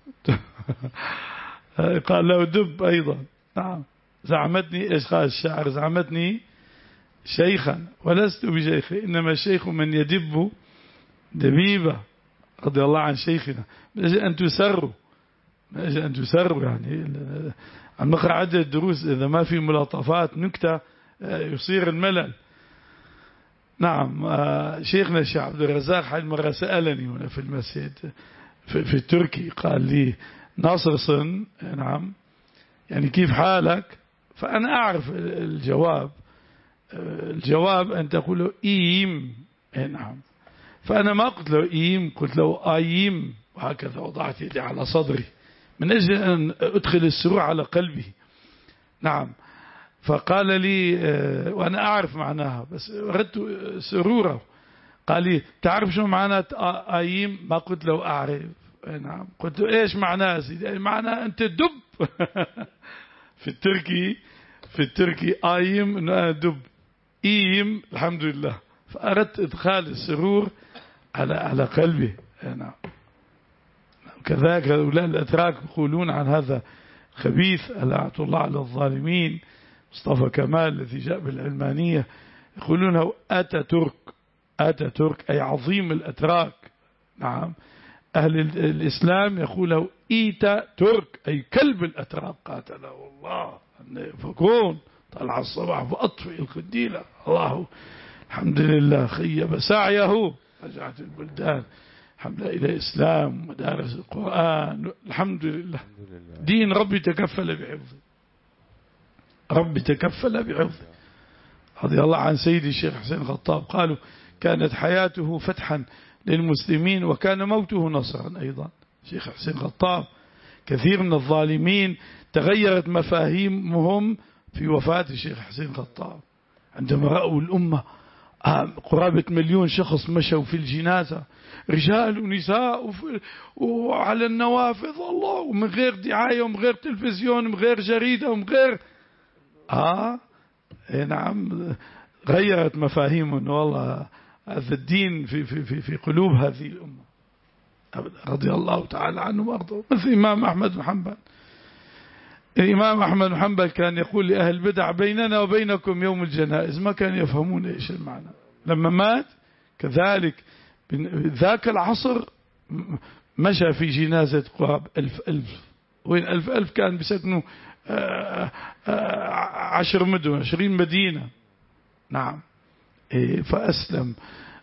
قال له دب أيضا. نعم. زعمتني إيش قال الشاعر، زعمتني شيخا ولست بشيخ، إنما الشيخ من يدب دبيبة، رضي الله عن شيخنا. من أجل أن تسروا، من أجل أن تسروا يعني عم نقرأ عدة دروس إذا ما في ملاطفات نكتة يصير الملل. نعم. شيخنا الشيخ عبد الرزاق حال مرة سألني هنا في المسجد في, في التركي، قال لي ناصر صن نعم يعني كيف حالك؟ فأنا أعرف الجواب. الجواب أن تقول إيم. نعم. فأنا ما قلت له إيم، قلت له آيم، وهكذا وضعت يدي على صدري من أجل أن أدخل السرور على قلبي. نعم. فقال لي وأنا أعرف معناها بس أردت سروره، قال لي تعرف شو معنى آيم؟ ما قلت له أعرف. نعم. قلت له إيش معناه سيدي؟ معناه أنت دب. في التركي في التركي آيم إنه أنا دب، إيم الحمد لله. فأردت إدخال السرور على على قلبي. نعم. كذلك هؤلاء الأتراك يقولون عن هذا خبيث لعنة الله على الظالمين مصطفى كمال الذي جاء بالعلمانية، يقولونه أتى ترك. أتى ترك أي عظيم الأتراك. نعم. أهل الإسلام يقوله إيتا ترك، أي كلب الأتراك قاتله الله، فكون طلع الصباح فأطفئ القديلة، الله الحمد لله خيب سعيه، رجعت البلدان الحمد لله إلى إسلام مدارس القرآن، الحمد لله. دين ربي تكفل بحفظه، ربي تكفل بحفظه. رضي الله عن سيدي الشيخ حسين خطاب، قالوا كانت حياته فتحا للمسلمين وكان موته نصرا أيضا. شيخ حسين خطاب كثير من الظالمين تغيرت مفاهيمهم في وفاة الشيخ حسين خطاب، عندما رأوا الأمة قرابة مليون شخص مشوا في الجنازة، رجال ونساء وعلى النوافذ، الله، ومن غير دعاية ومن غير تلفزيون ومن غير جريدة ومن غير آه نعم، غيرت مفاهيمهم. والله هذا الدين في في في في قلوب هذه الأمة رضي الله تعالى عنه وأرضاه. مثل الإمام أحمد بن حنبل، الإمام أحمد بن حنبل كان يقول لأهل البدع بيننا وبينكم يوم الجنائز، ما كانوا يفهمون إيش المعنى. لما مات كذلك ذاك العصر مشى في جنازة قراب ألف ألف، وين ألف ألف كان بيسكنوا عشر مدن عشرين مدينة. نعم. فأسلم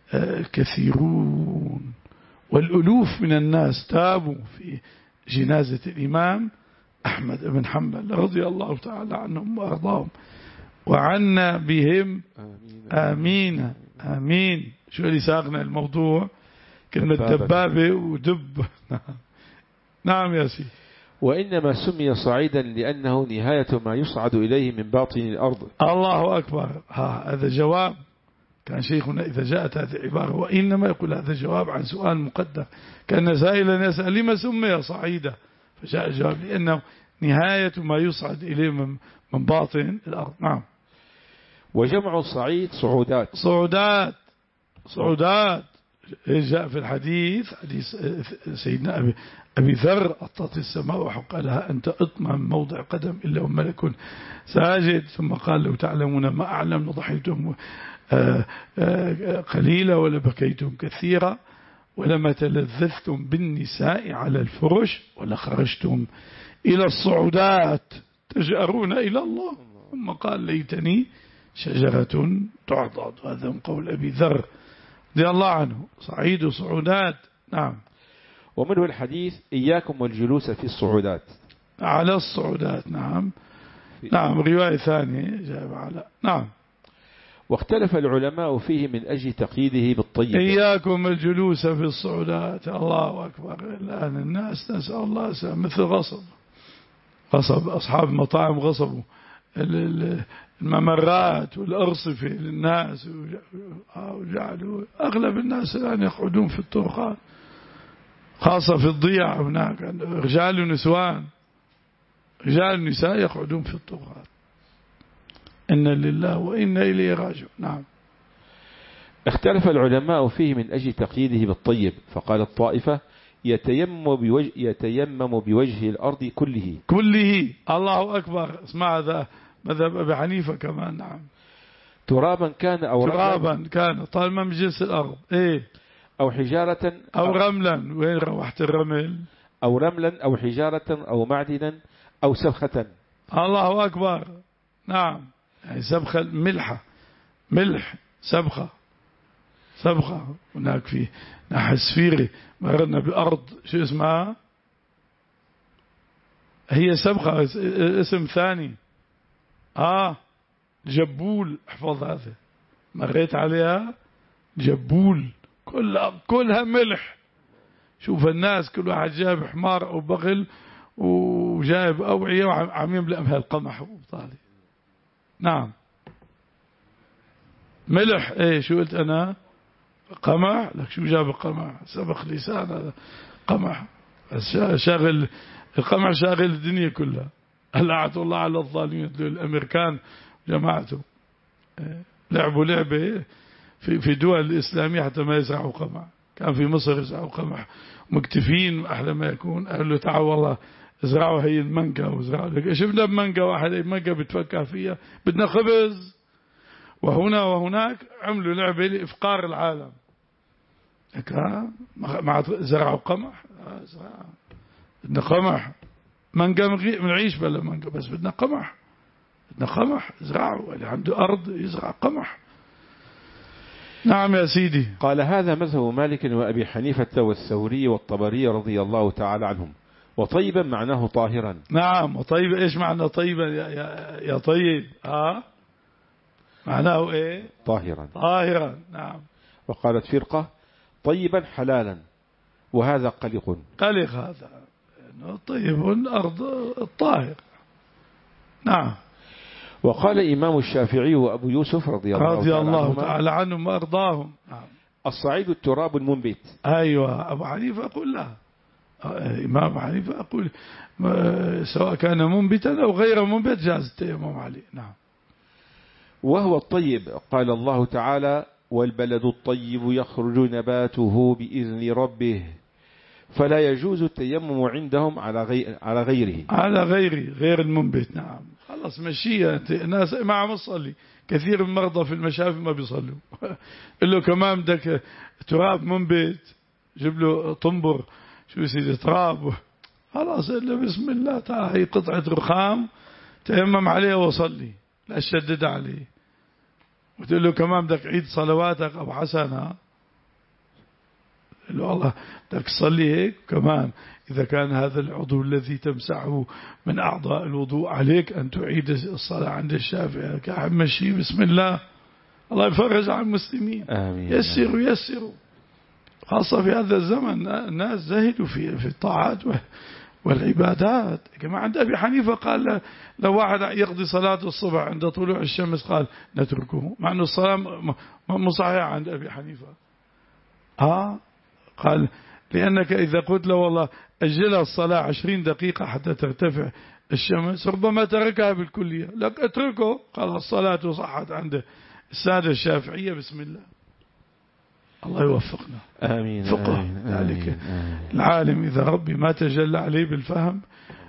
كثيرون، والألوف من الناس تابوا في جنازة الإمام أحمد بن حنبل رضي الله تعالى عنهم وأرضاهم، وعنا بهم آمين آمين. شو اللي ساقنا الموضوع؟ كلمة دبابة ودب. نعم يا سيدي. وإنما سمي صعيدا لأنه نهاية ما يصعد إليه من باطن الأرض. الله أكبر. ها هذا جواب. كان شيخنا إذا جاءت هذه العبارة وإنما يقول هذا جواب عن سؤال مقدر. كان سائلا يسأل لما سمي صعيدا، فجاء الجواب لأنه نهاية ما يصعد إليه من من باطن الأرض. نعم. وجمع الصعيد صعودات. صعودات صعودات جاء في الحديث، حديث سيدنا أبي, أبي ذر: أطت السماء وحق لها أن تأطمن موضع قدم إلا وملك ساجد. ثم قال: لو تعلمون ما أعلم لضحيتم قليلا ولبكيتم كثيرا ولما تلذذتم بالنساء على الفرش ولخرجتم إلى الصعودات تجأرون إلى الله. ثم قال: ليتني شجرة تعضد. هذا من قول أبي ذر رضي الله عنه. صعيد وصعودات. نعم. ومنه الحديث: إياكم والجلوس في الصعودات، على الصعودات. نعم. نعم. رواية ثانية جاء على. نعم. واختلف العلماء فيه من أجل تقييده بالطيب. إياكم الجلوس في الصعودات. الله أكبر. الآن الناس نسأل الله السلامة مثل غصب غصب أصحاب المطاعم غصبوا الممرات والأرصفة للناس، وجعلوا أغلب الناس الآن يقعدون في الطرقات، خاصة في الضياع هناك رجال ونسوان، رجال ونساء يقعدون في الطرقات. إن لله وإنا إليه راجعون. نعم. اختلف العلماء فيه من أجل تقييده بالطيب، فقال الطائفة: يتيمم بوجه, يتيمم بوجه الأرض كله كله. الله أكبر. اسمع هذا مذهب أبي حنيفة كمان. نعم. ترابا كان أو ترابا رملا كان، طالما من جنس الأرض. إيه. أو حجارة أو, أو رملا. وين روحت الرمل؟ أو رملا أو حجارة أو معدنا أو سبخة. الله أكبر. نعم. يعني سبخة ملحة، ملح سبخة سبخة. هناك في نحسفيري مرنا بأرض شو اسمها؟ هي سبخة اسم ثاني. آه جبول. احفظ هذا، مريت عليها. جبول كلها كلها ملح. شوف الناس كل واحد جايب حمار أو بغل وجايب أوعية وعم يملأ بها القمح وبطالي. نعم. ملح. ايه شو قلت انا؟ قمح. لك شو جاب القمح؟ سبق لسان هذا قمح. شاغل القمح، شاغل الدنيا كلها. لعنة الله على الظالمين. الامريكان جماعته لعبوا لعبة في في دول الاسلامية حتى ما يزرعوا قمح. كان في مصر يزرعوا قمح مكتفين احلى ما يكون. قال له: تعال والله ازرعوا هي المانجا وازرعوا لك. شفنا بمانجا واحد المانجا بتفكر فيها، بدنا خبز. وهنا وهناك عملوا لعبة لإفقار العالم. مع زرعوا قمح، بدنا قمح، منقى منعيش بلا منقى، بس بدنا قمح، بدنا قمح زرعوا، اللي عنده أرض يزرع قمح. نعم يا سيدي. قال هذا مذهب مالك وأبي حنيفة والثوري والطبري رضي الله تعالى عنهم. وطيبا معناه طاهرا. نعم. وطيبا إيش معنى طيبا يا, يا, يا طيب؟ ها معناه إيه؟ طاهرا. طاهرا. نعم. وقالت فرقة طيبا حلالا، وهذا قلق. قلق هذا إنه طيب أرض الطاهر. نعم. وقال إمام الشافعي وأبو يوسف رضي الله, رضي تعالى, الله تعالى عنهم وأرضاهم. نعم. الصعيد التراب المنبت. أيوة. أبو حنيفة أقول لا، إمام حنيفة أقول سواء كان منبتا أو غير منبت جاز التيمم عليه. نعم. وهو الطيب قال الله تعالى والبلد الطيب يخرج نباته بإذن ربه، فلا يجوز التيمم عندهم على غير على غيره على غيره غير المنبت. نعم. خلاص مشية الناس ما عم تصلي، كثير من المرضى في المشافي ما بيصلوا قل له كمان بدك تراب منبت، جيب له طنبر شو يصير تراب، خلاص إلا بسم الله تعالى هي قطعة رخام تيمم عليها وصلي، لا تشدد عليه. وتقول له كمان بدك عيد صلواتك أبو حسن، ها قال له الله بدك تصلي هيك كمان، إذا كان هذا العضو الذي تمسحه من أعضاء الوضوء عليك أن تعيد الصلاة عند الشافعي، كأحب مشي بسم الله، الله يفرج عن المسلمين. آمين. يسروا يسروا، خاصة في هذا الزمن الناس زهدوا في في الطاعات والعبادات. كما عند أبي حنيفة قال لو واحد يقضي صلاة الصبح عند طلوع الشمس قال نتركه، مع أنه الصلاة مو صحيحة عند أبي حنيفة. آه قال لأنك إذا قلت له والله أجلها الصلاة عشرين دقيقة حتى ترتفع الشمس ربما تركها بالكلية، لك اتركه قال الصلاة صحت عند السادة الشافعية. بسم الله، الله يوفقنا. آمين. فقه آمين. ذلك. آمين. آمين. العالم إذا ربي ما تجلى عليه بالفهم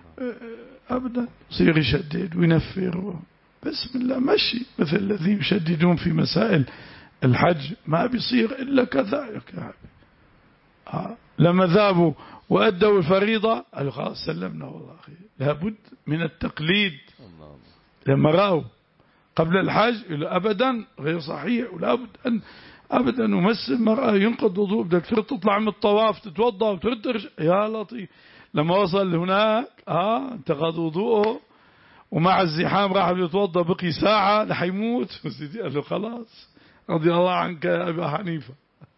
أبدا يصير يشدد وينفر، بسم الله مشي، مثل الذين يشددون في مسائل الحج ما بيصير إلا كذلك. آه. لما ذابوا وأدوا الفريضة قالوا خلاص سلمنا والله أخي، لابد من التقليد. لما رأوا قبل الحج قالوا أبدا غير صحيح، ولابد أن أبدا نمس المرأة ينقض وضوء، بدك تطلع من الطواف تتوضأ وترترش يا لطيف. لما وصل هناك آه انتقض وضوءه ومع الزحام راح يتوضأ بقي ساعة لحيموت. قال له خلاص رضي الله عنك يا أبا حنيفة.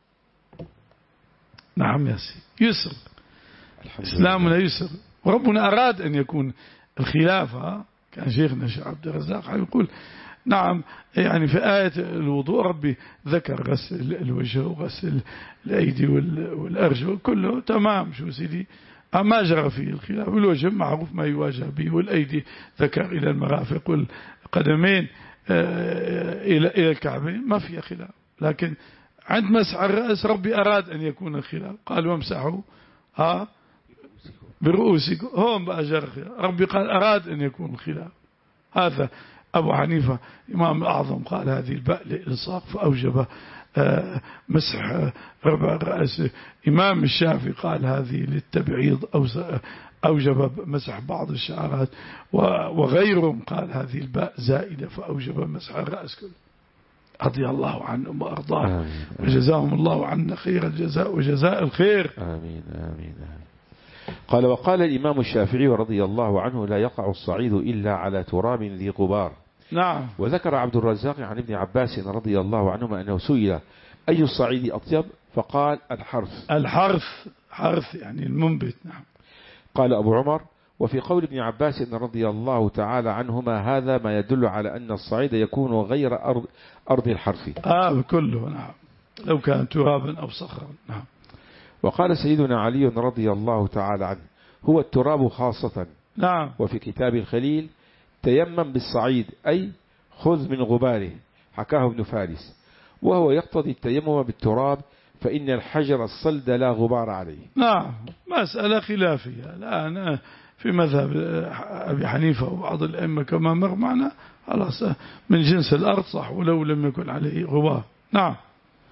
نعم يا سيدي يسر، إسلامنا يسر، وربنا أراد أن يكون الخلافة. كان شيخنا الشيخ عبد الرزاق يقول نعم يعني في آية الوضوء ربي ذكر غسل الوجه وغسل الأيدي والأرجل كله تمام شو سيدي، ما جرى فيه الخلاف. الوجه معروف ما يواجه به، والأيدي ذكر إلى المرافق والقدمين إلى إلى الكعبين ما فيها خلاف. لكن عند مسح الرأس ربي أراد أن يكون الخلاف، قال وامسحوا ها برؤوسكم، هون بقى جرى الخلاف. ربي قال أراد أن يكون الخلاف. هذا أبو حنيفة إمام الأعظم قال هذه الباء للإلصاق فأوجب مسح ربع الرأس. إمام الشافعي قال هذه للتبعيض أوجب مسح بعض الشعرات، وغيرهم قال هذه الباء زائدة فأوجب مسح الرأس كله. رضي الله عنهم وأرضاهم وجزاهم الله عنا خير الجزاء وجزاء الخير. آمين آمين. قال وقال الإمام الشافعي رضي الله عنه لا يقع الصعيد إلا على تراب ذي غبار. نعم. وذكر عبد الرزاق عن ابن عباس رضي الله عنهما أنه سئل أي الصعيد أطيب فقال الحرث. الحرث حرث يعني المنبت. نعم. قال أبو عمر وفي قول ابن عباس رضي الله تعالى عنهما هذا ما يدل على أن الصعيد يكون غير أرض, أرض الحرث. آه كله. نعم لو كان ترابا أو صخرا. نعم. وقال سيدنا علي رضي الله تعالى عنه هو التراب خاصة. نعم. وفي كتاب الخليل تيمم بالصعيد أي خذ من غباره، حكاه ابن فارس، وهو يقتضي التيمم بالتراب فإن الحجر الصلد لا غبار عليه. نعم مسألة خلافية الآن في مذهب أبي حنيفة وبعض الأئمة كما مر معنا خلاص من جنس الأرض صح ولو لم يكن عليه غبار. نعم.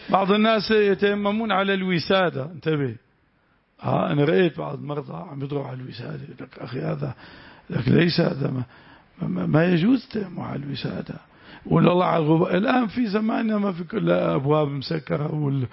بعض الناس يتيممون على الوسادة، انتبه. ها أنا رأيت بعض المرضى عم يضروا على الوسادة، لك أخي هذا لك ليس هذا ما, ما, ما يجوز التيمم على الوسادة. ولا الله على الغبار. الآن في زماننا ما في كل أبواب مسكرة وال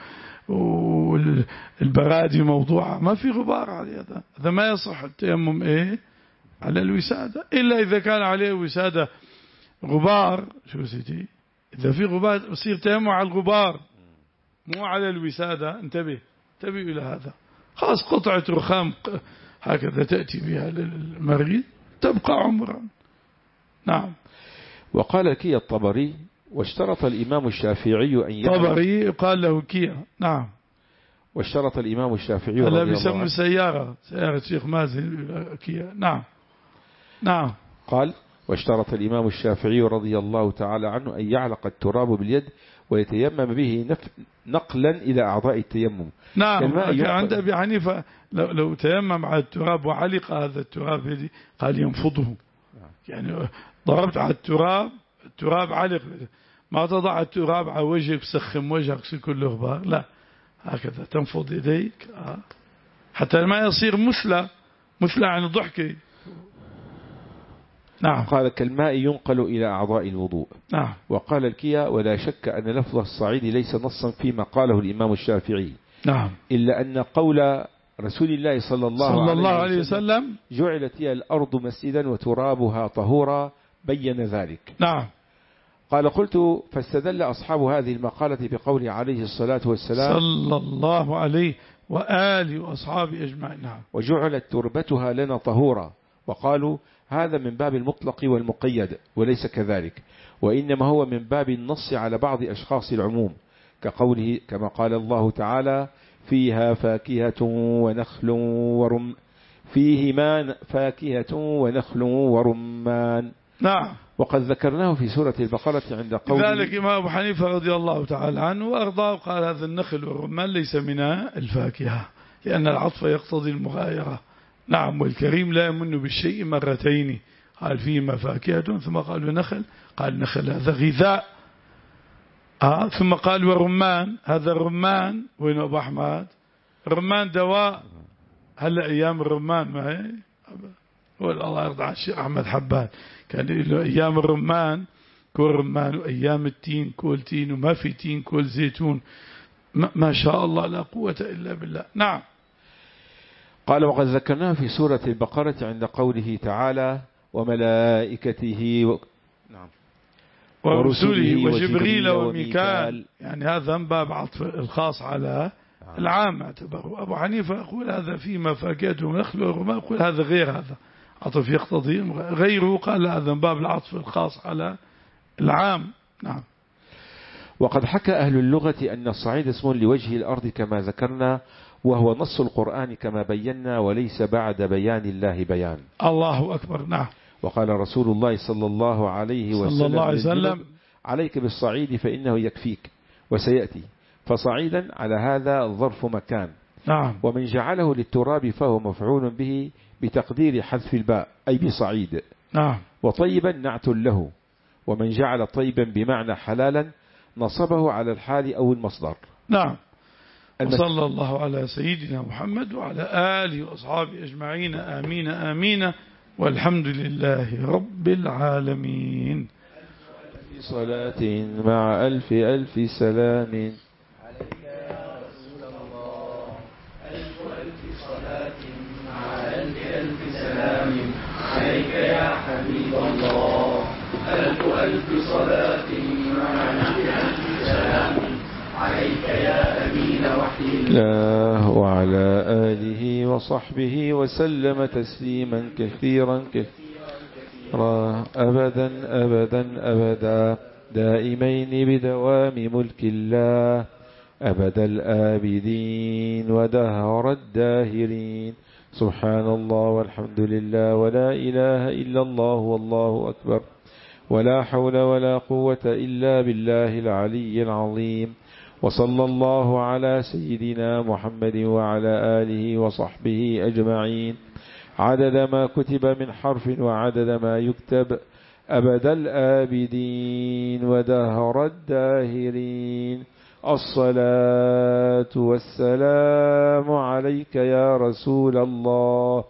والبرادي موضوعة، ما في غبار على هذا. هذا ما يصح التيمم إيه على الوسادة، إلا إذا كان عليه وسادة غبار. شو سيدي إذا في غبار يصير تيمم على الغبار مو على الوسادة. انتبه انتبه إلى هذا. خاص قطعة رخام هكذا تأتي بها للمريض تبقى عمرا. نعم. وقال كي الطبري واشترط الإمام الشافعي أن يعلق. طبري قال له كيا. نعم. واشترط الإمام الشافعي هلا بيسموا سيارة سيارة شيخ مازن كيا. نعم نعم. قال واشترط الإمام الشافعي رضي الله تعالى عنه أن يعلق التراب باليد ويتيمم به نقلا إلى أعضاء التيمم. نعم. عند أبي حنيفة لو, لو تيمم على التراب وعلق هذا التراب يدي قال ينفضه. يعني ضربت على التراب التراب علق، ما تضع التراب على وجهك سخم وجهك كله غبار، لا هكذا تنفض يديك حتى ما يصير مثلى مثلى عن ضحكي. نعم. قال كالماء ينقل إلى أعضاء الوضوء. نعم. وقال الكيا ولا شك أن لفظ الصعيد ليس نصا فيما قاله الإمام الشافعي. نعم. إلا أن قول رسول الله صلى الله, صلى الله عليه, عليه وسلم جعلت هي الأرض مسجدا وترابها طهورا بين ذلك. نعم. قال قلت فاستدل أصحاب هذه المقالة بقوله عليه الصلاة والسلام صلى الله عليه وآله وأصحابه أجمعين. نعم. وجعلت تربتها لنا طهورا، وقالوا هذا من باب المطلق والمقيد وليس كذلك، وإنما هو من باب النص على بعض أشخاص العموم، كقوله كما قال الله تعالى فيها فاكهة ونخل ورم فيهما فاكهة ونخل ورمان. نعم. وقد ذكرناه في سورة البقرة عند قوله ذلك إمام أبو حنيفة رضي الله تعالى عنه وأرضاه قال هذا النخل والرمان ليس من الفاكهة لأن العطف يقتضي المغايرة. نعم. والكريم لا يمن بالشيء مرتين، قال فيهما فاكهة ثم قال نخل، قال نخل هذا غذاء. آه ثم قال ورمان، هذا الرمان وين أبو أحمد؟ الرمان دواء. هلا أيام الرمان ما هي ولا الله يرضى عن الشيخ أحمد حبان كان له أيام الرمان كل رمان، وأيام التين كل تين، وما في تين كل زيتون. ما شاء الله لا قوة إلا بالله. نعم. قال وقد ذكرناه في سورة البقرة عند قوله تعالى وملائكته و... نعم ورسله وجبريل وميكال. يعني هذا باب عطف الخاص على العام اعتبره. أبو حنيفة يقول هذا فيما فاكهة ونخل ورمان، يقول هذا غير هذا عطف يقتضي غيره، قال هذا باب العطف الخاص على العام. نعم. وقد حكى أهل اللغة أن الصعيد اسم لوجه الأرض كما ذكرنا، وهو نص القرآن كما بينا، وليس بعد بيان الله بيان. الله أكبر. نعم. وقال رسول الله صلى الله عليه وسلم, صلى الله عليه وسلم عليك بالصعيد فإنه يكفيك، وسيأتي. فصعيدا على هذا ظرف مكان. نعم. ومن جعله للتراب فهو مفعول به بتقدير حذف الباء أي بصعيد. نعم. وطيبا نعت له، ومن جعل طيبا بمعنى حلالا نصبه على الحال أو المصدر. نعم. وصلى الله على سيدنا محمد وعلى آله وأصحابه أجمعين. آمين آمين. والحمد لله رب العالمين. ألف صلاة مع ألف ألف سلام عليك يا رسول الله. ألف ألف صلاة مع ألف ألف سلام عليك يا حبيب الله. ألف ألف صلاة مع ألف ألف سلام عليك يا أمين وحي الله وعلى آله وصحبه وسلم تسليما كثيرا كثيرا أبدا أبدا أبدا دائمين بدوام ملك الله أبد الآبدين ودهر الداهرين. سبحان الله والحمد لله ولا إله إلا الله والله أكبر ولا حول ولا قوة إلا بالله العلي العظيم. وصلى الله على سيدنا محمد وعلى آله وصحبه أجمعين عدد ما كتب من حرف وعدد ما يكتب أبد الآبدين ودهر الداهرين. الصلاة والسلام عليك يا رسول الله.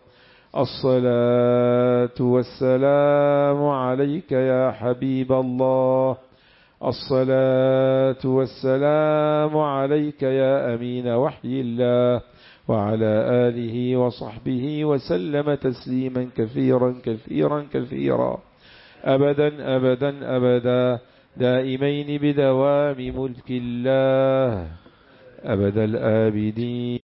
الصلاة والسلام عليك يا حبيب الله. الصلاة والسلام عليك يا أمين وحي الله، وعلى آله وصحبه وسلم تسليما كثيرا كثيرا كثيرا أبدا أبدا أبدا دائمين بدوام ملك الله أبد الآبدين.